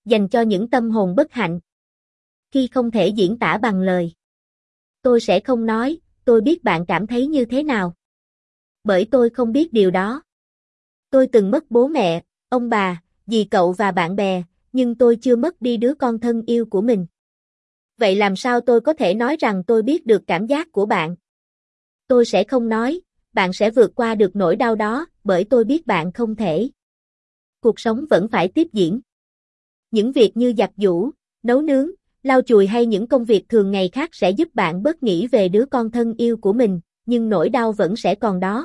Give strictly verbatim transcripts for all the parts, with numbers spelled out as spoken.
dành cho những tâm hồn bất hạnh. Khi không thể diễn tả bằng lời. Tôi sẽ không nói, tôi biết bạn cảm thấy như thế nào. Bởi tôi không biết điều đó. Tôi từng mất bố mẹ, ông bà, dì cậu và bạn bè, nhưng tôi chưa mất đi đứa con thân yêu của mình. Vậy làm sao tôi có thể nói rằng tôi biết được cảm giác của bạn? Tôi sẽ không nói, bạn sẽ vượt qua được nỗi đau đó, bởi tôi biết bạn không thể. Cuộc sống vẫn phải tiếp diễn. Những việc như giặt giũ, nấu nướng, lau chùi hay những công việc thường ngày khác sẽ giúp bạn bớt nghĩ về đứa con thân yêu của mình, nhưng nỗi đau vẫn sẽ còn đó.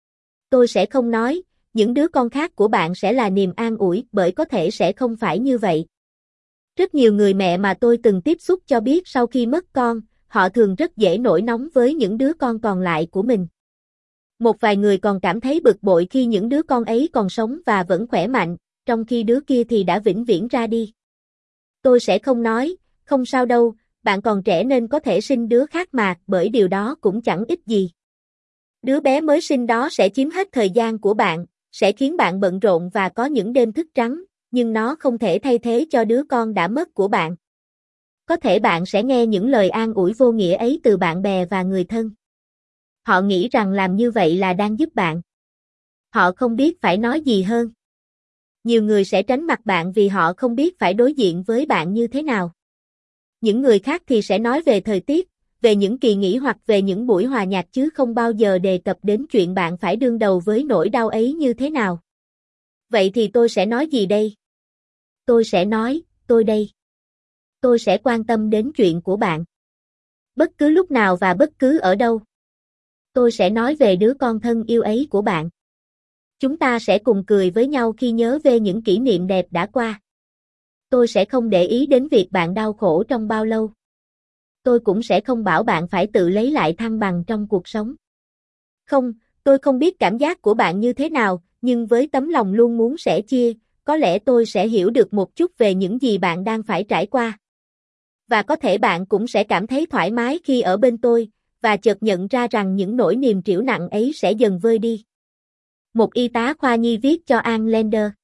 Tôi sẽ không nói, những đứa con khác của bạn sẽ là niềm an ủi, bởi có thể sẽ không phải như vậy. Rất nhiều người mẹ mà tôi từng tiếp xúc cho biết sau khi mất con, họ thường rất dễ nổi nóng với những đứa con còn lại của mình. Một vài người còn cảm thấy bực bội khi những đứa con ấy còn sống và vẫn khỏe mạnh, trong khi đứa kia thì đã vĩnh viễn ra đi. Tôi sẽ không nói, không sao đâu, bạn còn trẻ nên có thể sinh đứa khác mà, bởi điều đó cũng chẳng ích gì. Đứa bé mới sinh đó sẽ chiếm hết thời gian của bạn, sẽ khiến bạn bận rộn và có những đêm thức trắng, nhưng nó không thể thay thế cho đứa con đã mất của bạn. Có thể bạn sẽ nghe những lời an ủi vô nghĩa ấy từ bạn bè và người thân. Họ nghĩ rằng làm như vậy là đang giúp bạn. Họ không biết phải nói gì hơn. Nhiều người sẽ tránh mặt bạn vì họ không biết phải đối diện với bạn như thế nào. Những người khác thì sẽ nói về thời tiết, về những kỳ nghỉ hoặc về những buổi hòa nhạc chứ không bao giờ đề cập đến chuyện bạn phải đương đầu với nỗi đau ấy như thế nào. Vậy thì tôi sẽ nói gì đây? Tôi sẽ nói, tôi đây. Tôi sẽ quan tâm đến chuyện của bạn. Bất cứ lúc nào và bất cứ ở đâu. Tôi sẽ nói về đứa con thân yêu ấy của bạn. Chúng ta sẽ cùng cười với nhau khi nhớ về những kỷ niệm đẹp đã qua. Tôi sẽ không để ý đến việc bạn đau khổ trong bao lâu. Tôi cũng sẽ không bảo bạn phải tự lấy lại thăng bằng trong cuộc sống. Không, tôi không biết cảm giác của bạn như thế nào, nhưng với tấm lòng luôn muốn sẻ chia, có lẽ tôi sẽ hiểu được một chút về những gì bạn đang phải trải qua. Và có thể bạn cũng sẽ cảm thấy thoải mái khi ở bên tôi, và chợt nhận ra rằng những nỗi niềm trĩu nặng ấy sẽ dần vơi đi. Một y tá khoa nhi viết cho Ann Lander.